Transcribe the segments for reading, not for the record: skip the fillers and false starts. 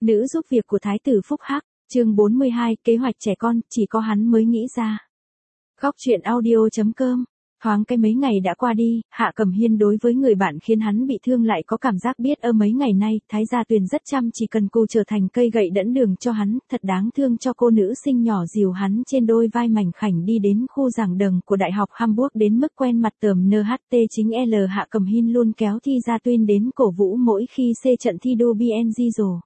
Nữ giúp việc của Thái tử Phúc Hắc, chương 42, kế hoạch trẻ con, chỉ có hắn mới nghĩ ra. Góc truyện audio.com. Thoáng cái mấy ngày đã qua đi, Hạ Cẩm Hiên đối với người bạn khiến hắn bị thương lại có cảm giác biết mấy ngày nay, Thái Gia Tuyền rất chăm chỉ cần cù trở thành cây gậy đẫn đường cho hắn, thật đáng thương cho cô nữ sinh nhỏ dìu hắn trên đôi vai mảnh khảnh đi đến khu giảng đường của Đại học Hamburg đến mức quen mặt tởm NHT chính L. Hạ Cẩm Hiên luôn kéo Thi Gia Tuyền đến cổ vũ mỗi khi xê trận thi đua BNG rồi.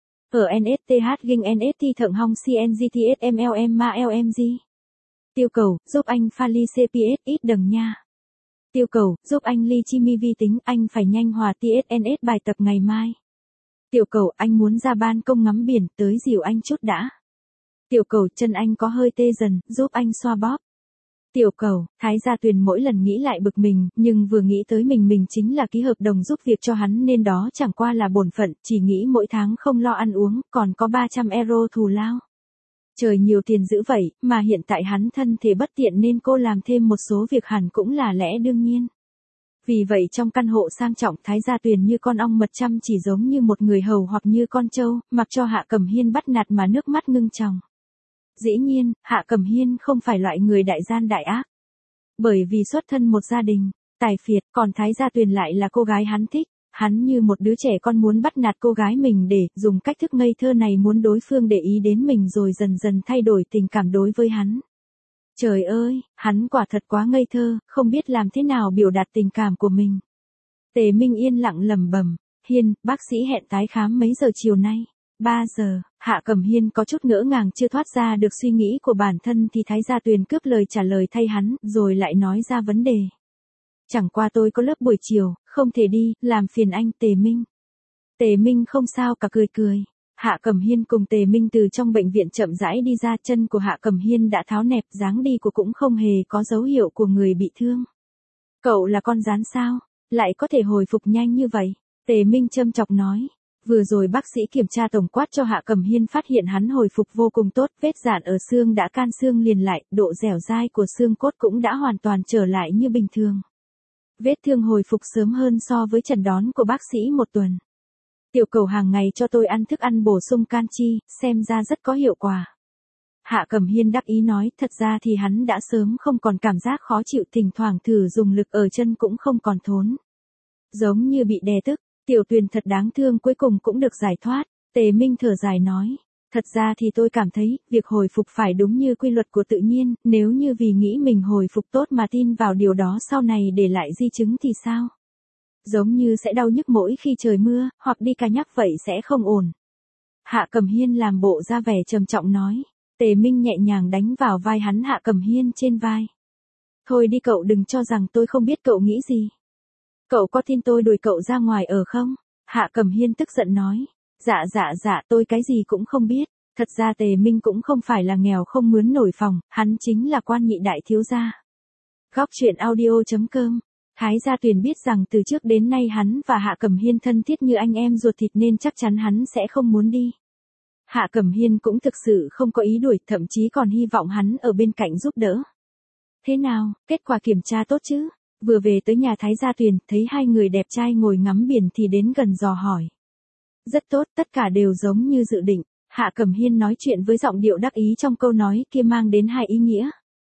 Ở NSTH ging NST thượng hong CNGTSMLM ma LMG. Tiêu cầu, giúp anh pha ly CPS ít đằng nha. Tiêu cầu, giúp anh ly chimi vi tính, anh phải nhanh hòa TSNS bài tập ngày mai. Tiểu cầu, anh muốn ra ban công ngắm biển, tới dìu anh chút đã. Tiểu cầu, chân anh có hơi tê dần, giúp anh xoa bóp. Tiểu cầu, Thái Gia Tuyền mỗi lần nghĩ lại bực mình, nhưng vừa nghĩ tới mình chính là ký hợp đồng giúp việc cho hắn nên đó chẳng qua là bổn phận, chỉ nghĩ mỗi tháng không lo ăn uống, còn có 300 euro thù lao. Trời nhiều tiền dữ vậy, mà hiện tại hắn thân thể bất tiện nên cô làm thêm một số việc hẳn cũng là lẽ đương nhiên. Vì vậy trong căn hộ sang trọng Thái Gia Tuyền như con ong mật chăm chỉ giống như một người hầu hoặc như con trâu, mặc cho Hạ Cẩm Hiên bắt nạt mà nước mắt ngưng tròng. Dĩ nhiên, Hạ Cẩm Hiên không phải loại người đại gian đại ác. Bởi vì xuất thân một gia đình tài phiệt, còn Thái Gia Tuyền lại là cô gái hắn thích. Hắn như một đứa trẻ con muốn bắt nạt cô gái mình để dùng cách thức ngây thơ này muốn đối phương để ý đến mình rồi dần dần thay đổi tình cảm đối với hắn. Trời ơi, hắn quả thật quá ngây thơ, không biết làm thế nào biểu đạt tình cảm của mình. Tề Minh yên lặng lẩm bẩm, Hiên, bác sĩ hẹn tái khám mấy giờ chiều nay? 3 giờ, Hạ Cẩm Hiên có chút ngỡ ngàng chưa thoát ra được suy nghĩ của bản thân thì Thái Gia Tuyền cướp lời trả lời thay hắn, rồi lại nói ra vấn đề. Chẳng qua tôi có lớp buổi chiều, không thể đi, làm phiền anh Tề Minh. Tề Minh không sao cả cười. Hạ Cẩm Hiên cùng Tề Minh từ trong bệnh viện chậm rãi đi ra, chân của Hạ Cẩm Hiên đã tháo nẹp, dáng đi của cũng không hề có dấu hiệu của người bị thương. Cậu là con rán sao? Lại có thể hồi phục nhanh như vậy? Tề Minh châm chọc nói. Vừa rồi bác sĩ kiểm tra tổng quát cho Hạ Cẩm Hiên phát hiện hắn hồi phục vô cùng tốt, vết rạn ở xương đã can xương liền lại, độ dẻo dai của xương cốt cũng đã hoàn toàn trở lại như bình thường. Vết thương hồi phục sớm hơn so với chẩn đoán của bác sĩ một tuần. Tiểu cầu hàng ngày cho tôi ăn thức ăn bổ sung canxi, xem ra rất có hiệu quả. Hạ Cẩm Hiên đắc ý nói, thật ra thì hắn đã sớm không còn cảm giác khó chịu, thỉnh thoảng thử dùng lực ở chân cũng không còn thốn. Giống như bị đè tức, Tiểu Tuyền thật đáng thương cuối cùng cũng được giải thoát. Tề Minh thở dài nói. Thật ra thì tôi cảm thấy, việc hồi phục phải đúng như quy luật của tự nhiên, nếu như vì nghĩ mình hồi phục tốt mà tin vào điều đó sau này để lại di chứng thì sao? Giống như sẽ đau nhức mỗi khi trời mưa, hoặc đi cà nhắc vậy sẽ không ổn. Hạ Cẩm Hiên làm bộ ra vẻ trầm trọng nói. Tề Minh nhẹ nhàng đánh vào vai hắn Hạ Cẩm Hiên trên vai. Thôi đi cậu, đừng cho rằng tôi không biết cậu nghĩ gì. Cậu có tin tôi đuổi cậu ra ngoài ở không? Hạ Cẩm Hiên tức giận nói. Dạ, tôi cái gì cũng không biết. Thật ra Tề Minh cũng không phải là nghèo không mướn nổi phòng, hắn chính là quan nhị đại thiếu gia. Góc truyện audio.com. Thái Gia Tuyền biết rằng từ trước đến nay hắn và Hạ Cẩm Hiên thân thiết như anh em ruột thịt nên chắc chắn hắn sẽ không muốn đi. Hạ Cẩm Hiên cũng thực sự không có ý đuổi, thậm chí còn hy vọng hắn ở bên cạnh giúp đỡ. Thế nào, kết quả kiểm tra tốt chứ? Vừa về tới nhà Thái Gia Tuyền, thấy hai người đẹp trai ngồi ngắm biển thì đến gần dò hỏi. Rất tốt, tất cả đều giống như dự định. Hạ Cẩm Hiên nói chuyện với giọng điệu đắc ý trong câu nói kia mang đến hai ý nghĩa.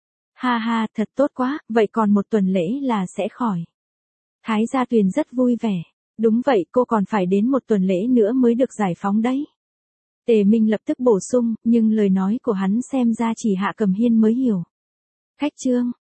Ha, thật tốt quá, vậy còn một tuần lễ là sẽ khỏi. Thái Gia Tuyền rất vui vẻ. Đúng vậy, cô còn phải đến một tuần lễ nữa mới được giải phóng đấy. Tề Minh lập tức bổ sung, nhưng lời nói của hắn xem ra chỉ Hạ Cẩm Hiên mới hiểu. Khách trương,